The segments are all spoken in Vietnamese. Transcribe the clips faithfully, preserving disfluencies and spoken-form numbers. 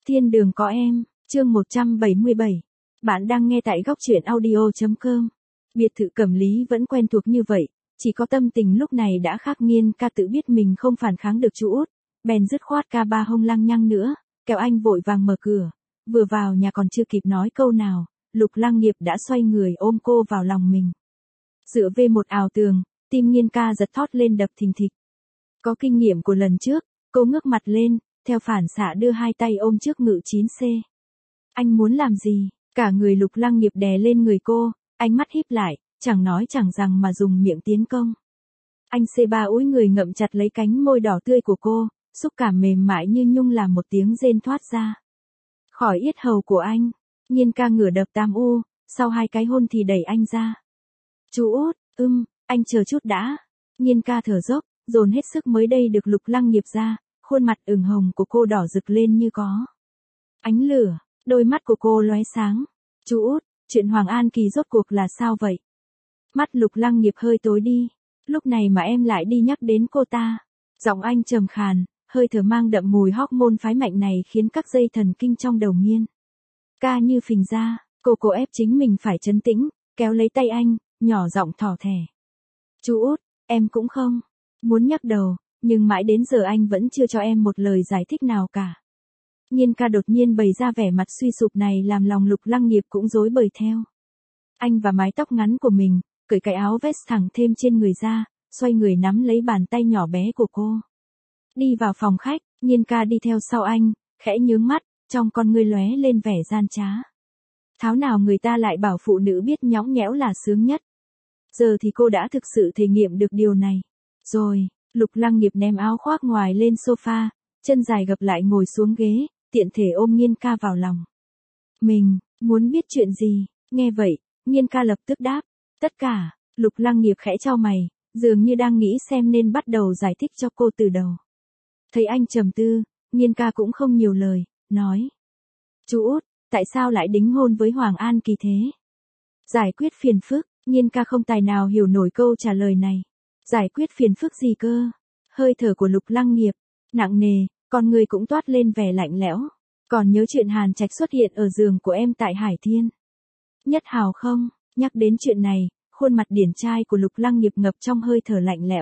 Thiên đường có em, chương một trăm bảy mươi bảy. Bạn đang nghe tại góc truyện audio chấm com. Biệt thự Cẩm Lý vẫn quen thuộc như vậy, chỉ có tâm tình lúc này đã khác. Nghiên ca tự biết mình không phản kháng được chú út, bèn dứt khoát ca ba hông lăng nhăng nữa, kéo anh vội vàng mở cửa. Vừa vào nhà còn chưa kịp nói câu nào, Lục Lăng Nghiệp đã xoay người ôm cô vào lòng mình. Dựa về một ảo tường, tim Nghiên ca giật thót lên đập thình thịch. Có kinh nghiệm của lần trước, cô ngước mặt lên, theo phản xạ đưa hai tay ôm trước ngực chín C. Anh muốn làm gì? Cả người Lục Lăng Nghiệp đè lên người cô, ánh mắt híp lại, chẳng nói chẳng rằng mà dùng miệng tiến công. Anh C ba úi người ngậm chặt lấy cánh môi đỏ tươi của cô, xúc cảm mềm mại như nhung làm một tiếng rên thoát ra khỏi yết hầu của anh. Nghiên ca ngửa đập tam u, sau hai cái hôn thì đẩy anh ra. Chú út, ưm, anh chờ chút đã. Nghiên ca thở dốc, dồn hết sức mới đây được Lục Lăng Nghiệp ra, khuôn mặt ửng hồng của cô đỏ rực lên như có ánh lửa, đôi mắt của cô lóe sáng. Chú út, chuyện Hoàng An Kỳ rốt cuộc là sao vậy? Mắt Lục Lăng Nghiệp hơi tối đi. Lúc này mà em lại đi nhắc đến cô ta. Giọng anh trầm khàn, hơi thở mang đậm mùi hormone phái mạnh này khiến các dây thần kinh trong đầu Nghiên ca như phình ra. Cô cố ép chính mình phải trấn tĩnh, kéo lấy tay anh, nhỏ giọng thỏ thẻ. Chú út, em cũng không muốn nhắc đầu, nhưng mãi đến giờ anh vẫn chưa cho em một lời giải thích nào cả. Nghiên ca đột nhiên bày ra vẻ mặt suy sụp này làm lòng Lục Lăng Nghiệp cũng rối bời theo. Anh và mái tóc ngắn của mình, cởi cái áo vest thẳng thêm trên người ra, xoay người nắm lấy bàn tay nhỏ bé của cô. Đi vào phòng khách, Nghiên ca đi theo sau anh, khẽ nhướng mắt, trong con ngươi lóe lên vẻ gian trá. Tháo nào người ta lại bảo phụ nữ biết nhõng nhẽo là sướng nhất. Giờ thì cô đã thực sự thể nghiệm được điều này. Rồi, Lục Lăng Nghiệp ném áo khoác ngoài lên sofa, chân dài gập lại ngồi xuống ghế, tiện thể ôm Nghiên ca vào lòng. Mình, muốn biết chuyện gì? Nghe vậy, Nghiên ca lập tức đáp. Tất cả. Lục Lăng Nghiệp khẽ chau mày, dường như đang nghĩ xem nên bắt đầu giải thích cho cô từ đầu. Thấy anh trầm tư, Nghiên ca cũng không nhiều lời, nói. Chú út, tại sao lại đính hôn với Hoàng An Kỳ thế? Giải quyết phiền phức. Nghiên ca không tài nào hiểu nổi câu trả lời này. Giải quyết phiền phức gì cơ? Hơi thở của Lục Lăng Nghiệp nặng nề, con người cũng toát lên vẻ lạnh lẽo. Còn nhớ chuyện Hàn Trạch xuất hiện ở giường của em tại Hải Thiên Nhất Hào không? Nhắc đến chuyện này, khuôn mặt điển trai của Lục Lăng Nghiệp ngập trong hơi thở lạnh lẽo.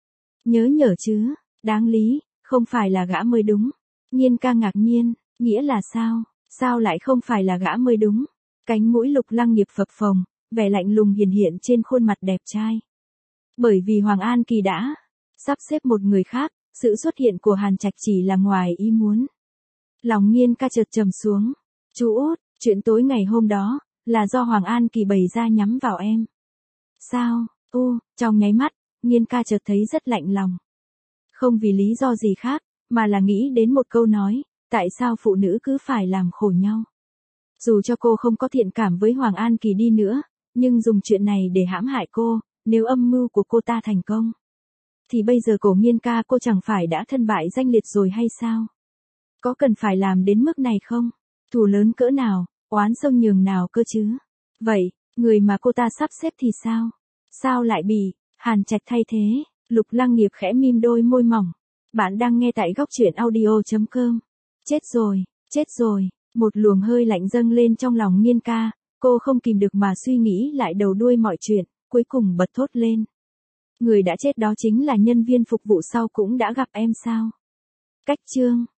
Nhớ nhở chứ, đáng lý, không phải là gã mới đúng. Nghiên ca ngạc nhiên, nghĩa là sao? Sao lại không phải là gã mới đúng? Cánh mũi Lục Lăng Nghiệp phập phồng, vẻ lạnh lùng hiển hiện trên khuôn mặt đẹp trai. Bởi vì Hoàng An Kỳ đã sắp xếp một người khác, sự xuất hiện của Hàn Trạch chỉ là ngoài ý muốn. Lòng Nghiên ca chợt trầm xuống. Chú út, chuyện tối ngày hôm đó, là do Hoàng An Kỳ bày ra nhắm vào em. Sao? U, trong nháy mắt, Nghiên ca chợt thấy rất lạnh lòng. Không vì lý do gì khác, mà là nghĩ đến một câu nói, tại sao phụ nữ cứ phải làm khổ nhau. Dù cho cô không có thiện cảm với Hoàng An Kỳ đi nữa, nhưng dùng chuyện này để hãm hại cô, nếu âm mưu của cô ta thành công, thì bây giờ cổ Nghiên ca cô chẳng phải đã thân bại danh liệt rồi hay sao? Có cần phải làm đến mức này không? Thù lớn cỡ nào, oán sâu nhường nào cơ chứ? Vậy, người mà cô ta sắp xếp thì sao? Sao lại bị Hàn Trạch thay thế? Lục Lăng Nghiệp khẽ mím đôi môi mỏng. Bạn đang nghe tại góc truyện audio chấm com. Chết rồi, chết rồi. Một luồng hơi lạnh dâng lên trong lòng Nghiên ca, cô không kìm được mà suy nghĩ lại đầu đuôi mọi chuyện, cuối cùng bật thốt lên. Người đã chết đó chính là nhân viên phục vụ sau cũng đã gặp em sao? Cách chương